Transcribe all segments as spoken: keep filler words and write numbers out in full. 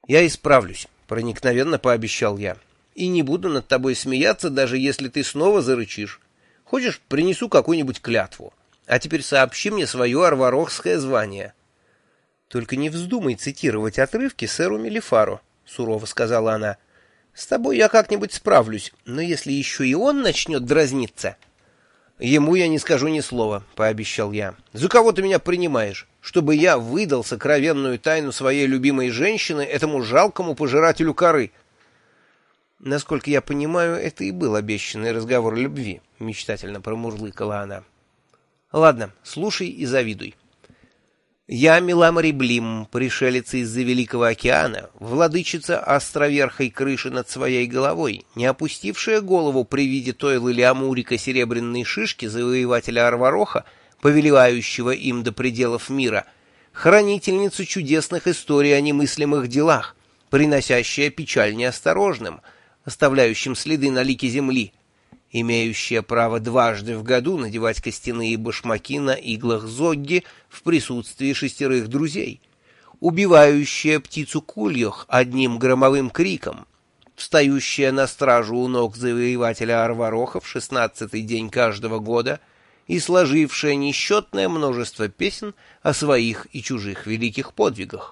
«Я исправлюсь», — проникновенно пообещал я. «И не буду над тобой смеяться, даже если ты снова зарычишь. Хочешь, принесу какую-нибудь клятву. А теперь сообщи мне свое арварохское звание». «Только не вздумай цитировать отрывки сэру Мелифару», — сурово сказала она. «С тобой я как-нибудь справлюсь, но если еще и он начнет дразниться...» «Ему я не скажу ни слова», — пообещал я. «За кого ты меня принимаешь? Чтобы я выдал сокровенную тайну своей любимой женщины этому жалкому пожирателю коры?» «Насколько я понимаю, это и был обещанный разговор любви», — мечтательно промурлыкала она. «Ладно, слушай и завидуй. Я Миламари Блим, пришелица из-за Великого океана, владычица островерхой крыши над своей головой, не опустившая голову при виде Тойла или Амурика серебряной шишки завоевателя Арвароха, повелевающего им до пределов мира, хранительницу чудесных историй о немыслимых делах, приносящая печаль неосторожным, оставляющим следы на лике земли, имеющая право дважды в году надевать костяные башмаки на иглах зогги в присутствии шестерых друзей, убивающая птицу кульёх одним громовым криком, встающая на стражу у ног завоевателя Арвароха в шестнадцатый день каждого года и сложившая несчетное множество песен о своих и чужих великих подвигах.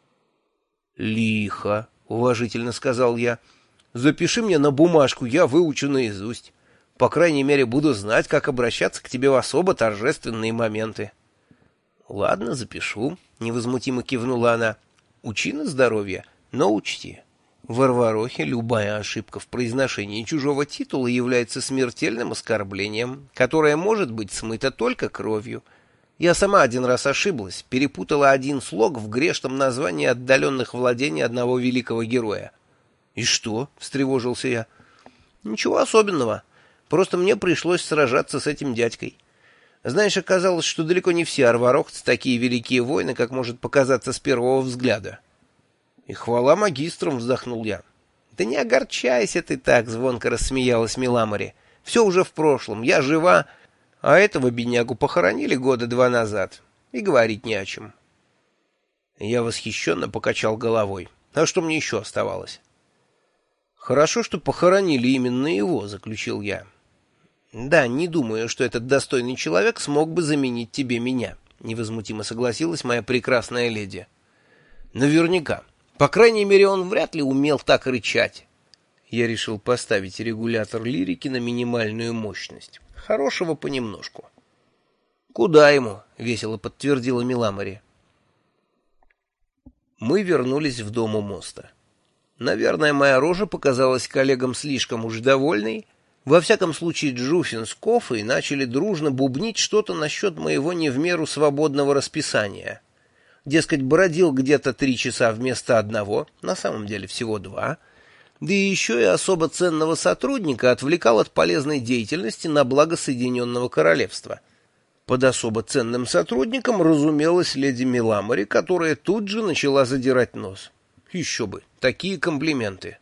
«Лихо», — уважительно сказал я, — «запиши мне на бумажку, я выучу наизусть. По крайней мере, буду знать, как обращаться к тебе в особо торжественные моменты». «Ладно, запишу», — невозмутимо кивнула она. «Учи на здоровье, но учти. В Арварохе любая ошибка в произношении чужого титула является смертельным оскорблением, которое может быть смыто только кровью. Я сама один раз ошиблась, перепутала один слог в грешном названии отдаленных владений одного великого героя». «И что?» — встревожился я. «Ничего особенного. Просто мне пришлось сражаться с этим дядькой. Знаешь, оказалось, что далеко не все арварохцы такие великие воины, как может показаться с первого взгляда». «И хвала магистрам», — вздохнул я. «Да не огорчайся ты так», — звонко рассмеялась Миламари. «Все уже в прошлом, я жива, а этого беднягу похоронили года два назад, и говорить не о чем». Я восхищенно покачал головой. А что мне еще оставалось? «Хорошо, что похоронили именно его», — заключил я. «Да, не думаю, что этот достойный человек смог бы заменить тебе меня», — невозмутимо согласилась моя прекрасная леди. «Наверняка. По крайней мере, он вряд ли умел так рычать». Я решил поставить регулятор лирики на минимальную мощность. Хорошего понемножку. «Куда ему?» — весело подтвердила Миламари. Мы вернулись в дом у моста. Наверное, моя рожа показалась коллегам слишком уж довольной. Во всяком случае, Джуфин с Кофой начали дружно бубнить что-то насчет моего не в меру свободного расписания. Дескать, бродил где-то три часа вместо одного, на самом деле всего два, да и еще и особо ценного сотрудника отвлекал от полезной деятельности на благо Соединенного Королевства. Под особо ценным сотрудником разумелась леди Миламари, которая тут же начала задирать нос. Еще бы, такие комплименты.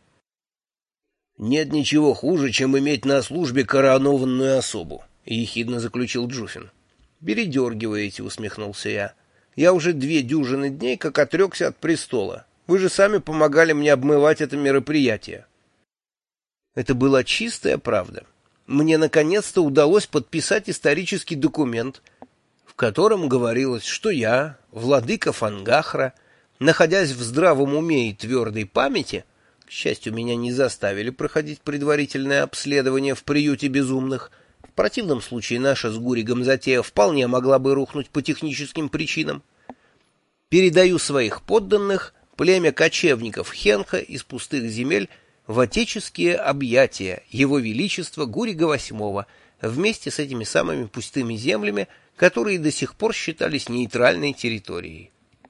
«Нет ничего хуже, чем иметь на службе коронованную особу», — ехидно заключил Джуфин. «Передергиваете», — усмехнулся я. «Я уже две дюжины дней как отрекся от престола. Вы же сами помогали мне обмывать это мероприятие». Это была чистая правда. Мне наконец-то удалось подписать исторический документ, в котором говорилось, что я, владыка Фангахра, находясь в здравом уме и твердой памяти, к счастью, меня не заставили проходить предварительное обследование в приюте безумных. В противном случае наша с Гуригом затея вполне могла бы рухнуть по техническим причинам. Передаю своих подданных, племя кочевников Хенха из пустых земель, в отеческие объятия Его Величества Гурига восьмого вместе с этими самыми пустыми землями, которые до сих пор считались нейтральной территорией.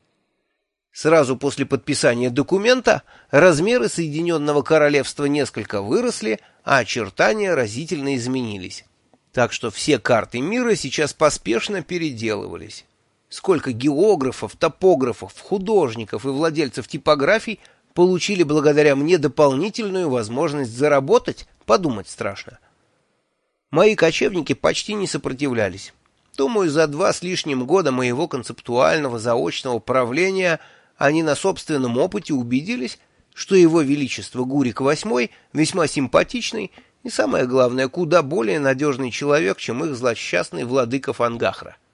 Сразу после подписания документа размеры Соединенного Королевства несколько выросли, а очертания разительно изменились. Так что все карты мира сейчас поспешно переделывались. Сколько географов, топографов, художников и владельцев типографий получили благодаря мне дополнительную возможность заработать, подумать страшно. Мои кочевники почти не сопротивлялись. Думаю, за два с лишним года моего концептуального заочного правления они на собственном опыте убедились, что его величество Гурик восьмой весьма симпатичный и, самое главное, куда более надежный человек, чем их злосчастный владыка Фангахра.